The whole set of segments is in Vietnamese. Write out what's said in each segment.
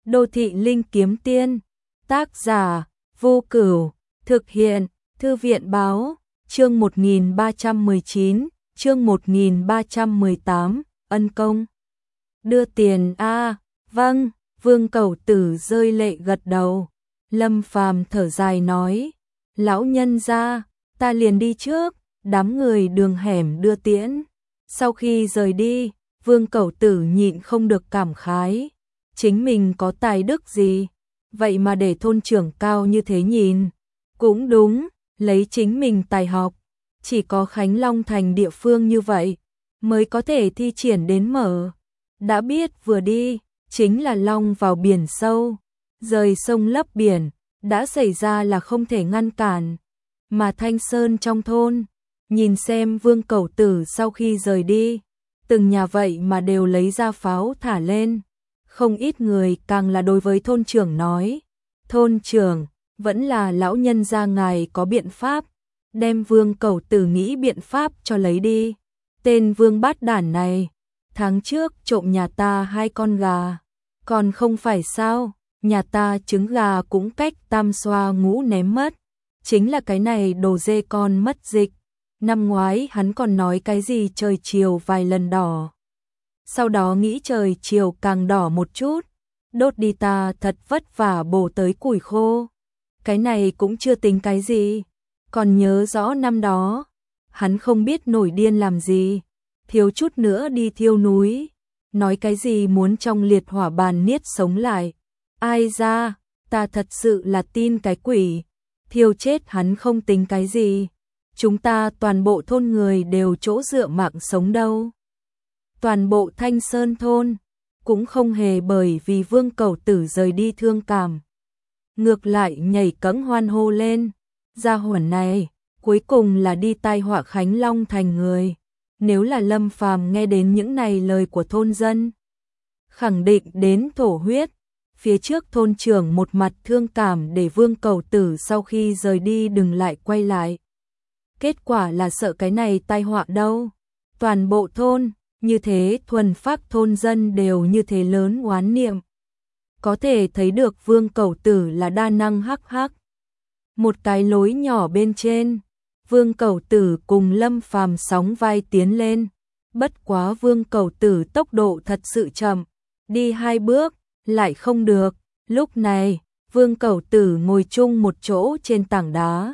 Đô thị linh kiếm tiên, tác giả, Vô Cửu, thực hiện, Thư viện báo, chương 1319, chương 1318, ân công. Đưa tiền a, vâng, Vương Cẩu Tử rơi lệ gật đầu. Lâm Phàm thở dài nói, lão nhân gia, ta liền đi trước, đám người đường hẻm đưa tiễn. Sau khi rời đi, Vương Cẩu Tử nhịn không được cảm khái, chính mình có tài đức gì, vậy mà để thôn trưởng cao như thế nhìn. Cũng đúng, lấy chính mình tài học, chỉ có Khánh Long thành địa phương như vậy mới có thể thi triển đến mở. Đã biết vừa đi, chính là long vào biển sâu, rời sông lấp biển, đã xảy ra là không thể ngăn cản. Mà Thanh Sơn trong thôn, nhìn xem Vương Cẩu Tử sau khi rời đi, từng nhà vậy mà đều lấy ra pháo thả lên. Không ít người càng là đối với thôn trưởng nói, thôn trưởng, vẫn là lão nhân gia ngài có biện pháp, đem Vương Cẩu Tử nghĩ biện pháp cho lấy đi. Tên Vương bát đản này, tháng trước trộm nhà ta 2 con gà, còn không phải sao, nhà ta trứng gà cũng cách tam xoa ngũ ném mất, chính là cái này đồ dê con mất dịch. Năm ngoái hắn còn nói cái gì trời chiều vài lần đỏ, sau đó nghĩ trời chiều càng đỏ một chút, đốt đi ta thật vất vả bổ tới củi khô. Cái này cũng chưa tính cái gì, còn nhớ rõ năm đó, hắn không biết nổi điên làm gì, thiếu chút nữa đi thiêu núi, nói cái gì muốn trong liệt hỏa bàn niết sống lại. Ai ra, ta thật sự là tin cái quỷ, thiêu chết hắn không tính cái gì, chúng ta toàn bộ thôn người đều chỗ dựa mạng sống đâu. Toàn bộ Thanh Sơn thôn cũng không hề bởi vì Vương Cẩu Tử rời đi thương cảm, ngược lại nhảy cẫng hoan hô lên. Gia hỏa này cuối cùng là đi tai họa Khánh Long thành người. Nếu là Lâm Phàm nghe đến những này lời của thôn dân, khẳng định đến thổ huyết. Phía trước thôn trưởng một mặt thương cảm để Vương Cẩu Tử sau khi rời đi đừng lại quay lại. Kết quả là sợ cái này tai họa đâu. Toàn bộ thôn, như thế thuần phác thôn dân đều như thế lớn oán niệm. Có thể thấy được Vương Cẩu Tử là đa năng hắc hắc. Một cái lối nhỏ bên trên, Vương Cẩu Tử cùng Lâm Phàm sóng vai tiến lên. Bất quá Vương Cẩu Tử tốc độ thật sự chậm, đi 2 bước, lại không được. Lúc này, Vương Cẩu Tử ngồi chung một chỗ trên tảng đá.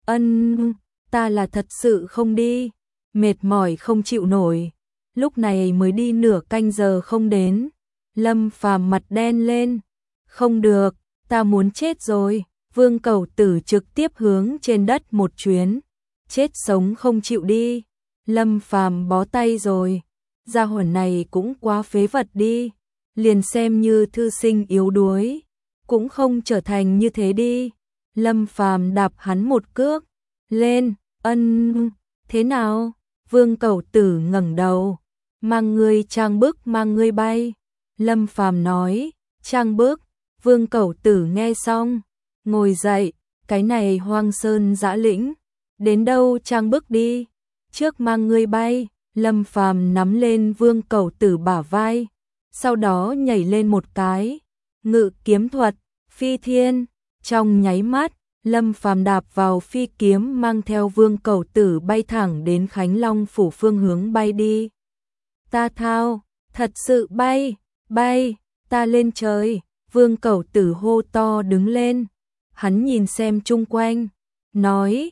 Ta là thật sự không đi, mệt mỏi không chịu nổi. Lúc này mới đi nửa canh giờ không đến. Lâm Phàm mặt đen lên. Không được, ta muốn chết rồi. Vương Cẩu Tử trực tiếp hướng trên đất một chuyến. Chết sống không chịu đi. Lâm Phàm bó tay rồi. Gia hỏa này cũng quá phế vật đi. Liền xem như thư sinh yếu đuối, cũng không trở thành như thế đi. Lâm Phàm đạp hắn một cước. Lên, thế nào? Vương Cẩu Tử ngẩng đầu. Mang ngươi trang bức mang ngươi bay. Lâm Phàm nói, trang bức. Vương Cẩu Tử nghe xong, ngồi dậy, cái này hoang sơn dã lĩnh, đến đâu trang bức đi, trước mang ngươi bay. Lâm Phàm nắm lên Vương Cẩu Tử bả vai, sau đó nhảy lên một cái, ngự kiếm thuật, phi thiên, trong nháy mắt, Lâm Phàm đạp vào phi kiếm mang theo Vương Cẩu Tử bay thẳng đến Khánh Long phủ phương hướng bay đi. Ta thao, thật sự bay, ta lên trời. Vương Cẩu Tử hô to đứng lên, hắn nhìn xem chung quanh, nói,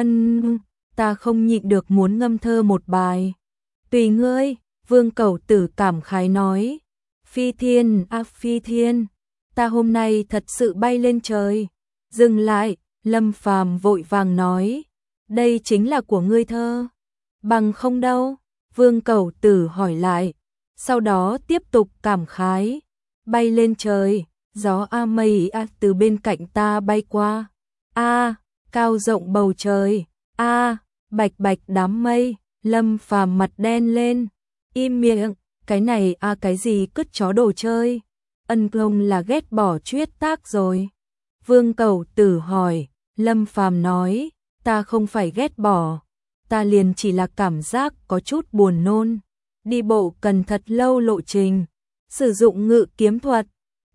ta không nhịn được muốn ngâm thơ một bài. Tùy ngươi. Vương Cẩu Tử cảm khái nói, phi thiên, phi thiên, ta hôm nay thật sự bay lên trời. Dừng lại, Lâm Phàm vội vàng nói, đây chính là của ngươi thơ, bằng không đâu. Vương Cẩu Tử hỏi lại, sau đó tiếp tục cảm khái, bay lên trời, gió mây từ bên cạnh ta bay qua, cao rộng bầu trời, bạch bạch đám mây. Lâm Phàm mặt đen lên, im miệng, cái này cái gì cứt chó đồ chơi, không là ghét bỏ chuyết tác rồi. Vương Cẩu Tử hỏi, Lâm Phàm nói, ta không phải ghét bỏ, ta liền chỉ là cảm giác có chút buồn nôn, đi bộ cần thật lâu lộ trình, sử dụng ngự kiếm thuật,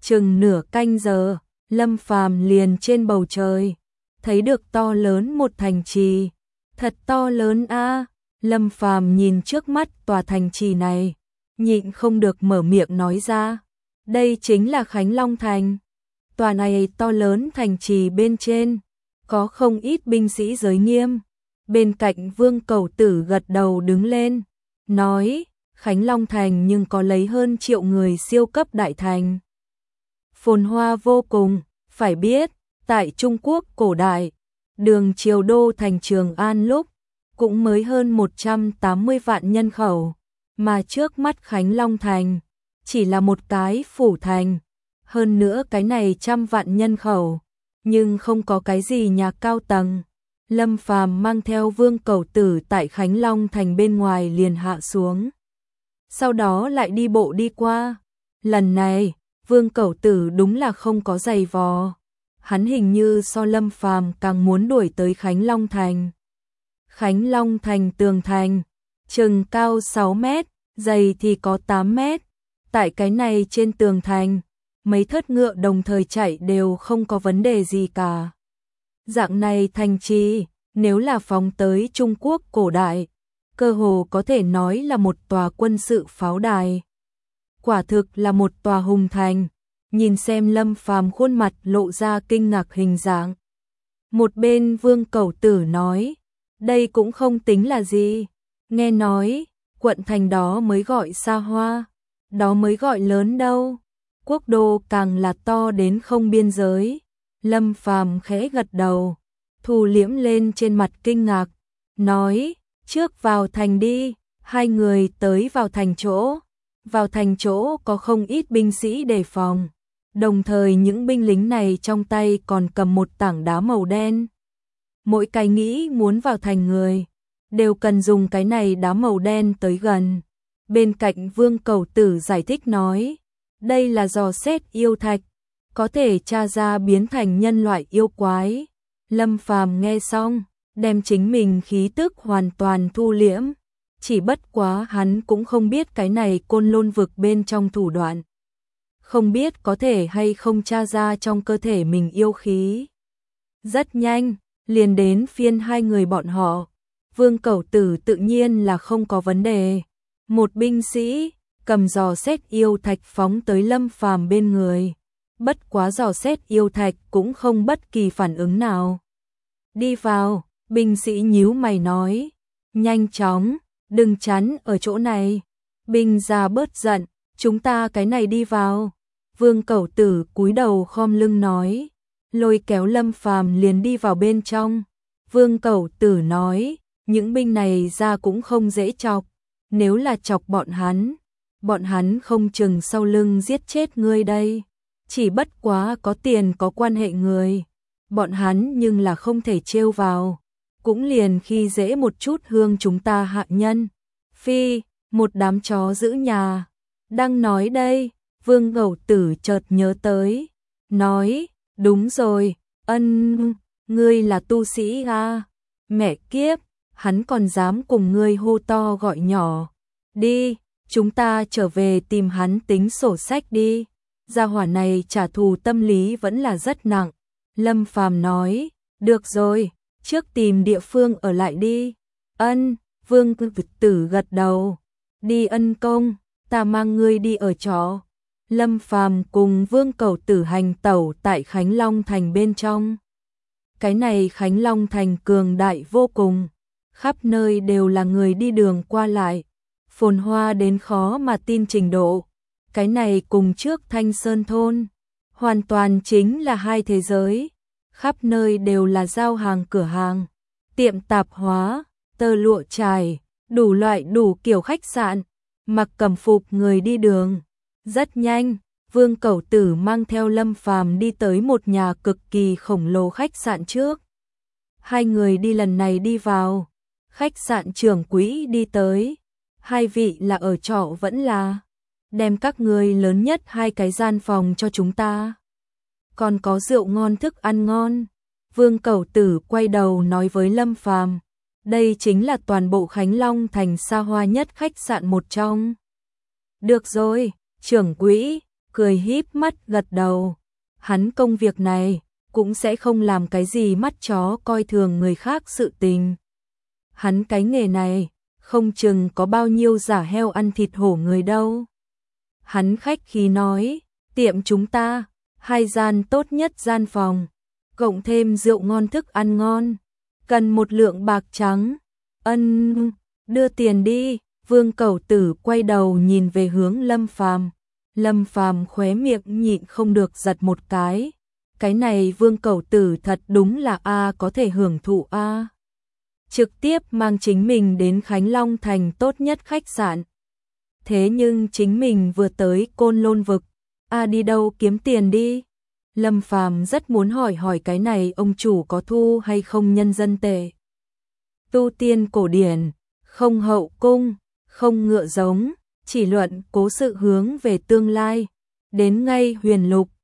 Chừng nửa canh giờ, Lâm Phàm liền trên bầu trời, thấy được to lớn một thành trì, thật to lớn a. Lâm Phàm nhìn trước mắt tòa thành trì này, nhịn không được mở miệng nói ra, đây chính là Khánh Long Thành. Tòa này to lớn thành trì bên trên, có không ít binh sĩ giới nghiêm. Bên cạnh Vương Cẩu Tử gật đầu đứng lên, nói, Khánh Long Thành nhưng có lấy hơn triệu người siêu cấp đại thành. Phồn hoa vô cùng, phải biết, tại Trung Quốc cổ đại, đường triều đô thành Trường An lúc, cũng mới hơn 180 vạn nhân khẩu, mà trước mắt Khánh Long Thành, chỉ là một cái phủ thành, hơn nữa cái này 100 vạn nhân khẩu, nhưng không có cái gì nhà cao tầng. Lâm Phàm mang theo Vương Cẩu Tử tại Khánh Long Thành bên ngoài liền hạ xuống. Sau đó lại đi bộ đi qua. Lần này, Vương Cẩu Tử đúng là không có giày vò. Hắn hình như so Lâm Phàm càng muốn đuổi tới Khánh Long Thành. Khánh Long Thành tường thành, chừng cao 6 mét, dày thì có 8 mét. Tại cái này trên tường thành, mấy thớt ngựa đồng thời chạy đều không có vấn đề gì cả. Dạng này thành trì, nếu là phóng tới Trung Quốc cổ đại, cơ hồ có thể nói là một tòa quân sự pháo đài. Quả thực là một tòa hùng thành, nhìn xem Lâm Phàm khuôn mặt lộ ra kinh ngạc hình dạng. Một bên Vương Cẩu Tử nói, đây cũng không tính là gì, nghe nói, quận thành đó mới gọi xa hoa, đó mới gọi lớn đâu, quốc đô càng là to đến không biên giới. Lâm Phàm khẽ gật đầu, thu liễm lên trên mặt kinh ngạc, nói, trước vào thành đi. Hai người tới vào thành chỗ có không ít binh sĩ đề phòng, đồng thời những binh lính này trong tay còn cầm một tảng đá màu đen. Mỗi cái nghĩ muốn vào thành người, đều cần dùng cái này đá màu đen tới gần. Bên cạnh Vương Cẩu Tử giải thích nói, đây là dò xét yêu thạch, có thể tra ra biến thành nhân loại yêu quái. Lâm Phàm nghe xong, đem chính mình khí tức hoàn toàn thu liễm, chỉ bất quá hắn cũng không biết cái này Côn Lôn vực bên trong thủ đoạn. Không biết có thể hay không tra ra trong cơ thể mình yêu khí. Rất nhanh, liền đến phiên hai người bọn họ. Vương Cẩu Tử tự nhiên là không có vấn đề. Một binh sĩ cầm giò xét yêu thạch phóng tới Lâm Phàm bên người. Bất quá giò xét yêu thạch cũng không bất kỳ phản ứng nào. Đi vào, binh sĩ nhíu mày nói, nhanh chóng, đừng chắn ở chỗ này. Binh gia bớt giận, chúng ta cái này đi vào. Vương Cẩu Tử cúi đầu khom lưng nói, lôi kéo Lâm Phàm liền đi vào bên trong. Vương Cẩu Tử nói, những binh này ra cũng không dễ chọc, nếu là chọc bọn hắn không chừng sau lưng giết chết ngươi đây. Chỉ bất quá có tiền có quan hệ người, bọn hắn nhưng là không thể trêu vào, cũng liền khi dễ một chút hương chúng ta hạ nhân. Phi, một đám chó giữ nhà. Đang nói đây, Vương Cẩu Tử chợt nhớ tới, nói, đúng rồi, ngươi là tu sĩ à? Mẹ kiếp, hắn còn dám cùng ngươi hô to gọi nhỏ. Đi, chúng ta trở về tìm hắn tính sổ sách đi. Gia hỏa này trả thù tâm lý vẫn là rất nặng. Lâm Phàm nói, được rồi, trước tìm địa phương ở lại đi. Vương Tử gật đầu. Đi ân công, ta mang ngươi đi ở trọ. Lâm Phàm cùng Vương Cẩu Tử hành tẩu tại Khánh Long Thành bên trong. Cái này Khánh Long Thành cường đại vô cùng, khắp nơi đều là người đi đường qua lại, phồn hoa đến khó mà tin trình độ. Cái này cùng trước Thanh Sơn thôn, hoàn toàn chính là hai thế giới. Khắp nơi đều là giao hàng cửa hàng, tiệm tạp hóa, tơ lụa trải, đủ loại đủ kiểu khách sạn, mặc cẩm phục người đi đường. Rất nhanh, Vương Cẩu Tử mang theo Lâm Phàm đi tới một nhà cực kỳ khổng lồ khách sạn trước. Hai người đi lần này đi vào, khách sạn trưởng quỹ đi tới. Hai vị là ở trọ vẫn là, đem các người lớn nhất hai cái gian phòng cho chúng ta. Còn có rượu ngon thức ăn ngon. Vương Cẩu Tử quay đầu nói với Lâm Phàm, đây chính là toàn bộ Khánh Long Thành xa hoa nhất khách sạn một trong. Được rồi, trưởng quỹ, cười híp mắt gật đầu. Hắn công việc này cũng sẽ không làm cái gì mắt chó coi thường người khác sự tình. Hắn cái nghề này không chừng có bao nhiêu giả heo ăn thịt hổ người đâu. Hắn khách khí nói, tiệm chúng ta, 2 gian tốt nhất gian phòng, cộng thêm rượu ngon thức ăn ngon, cần 1 lượng bạc trắng. Ân, đưa tiền đi. Vương Cẩu Tử quay đầu nhìn về hướng Lâm Phàm. Lâm Phàm khóe miệng nhịn không được giật một cái. Cái này Vương Cẩu Tử thật đúng là có thể hưởng thụ trực tiếp mang chính mình đến Khánh Long thành tốt nhất khách sạn. Thế nhưng chính mình vừa tới Côn Lôn vực, đi đâu kiếm tiền đi? Lâm Phàm rất muốn hỏi cái này ông chủ có thu hay không nhân dân tệ. Tu tiên cổ điển, không hậu cung, không ngựa giống, chỉ luận cố sự hướng về tương lai. Đến ngay Huyền Lục,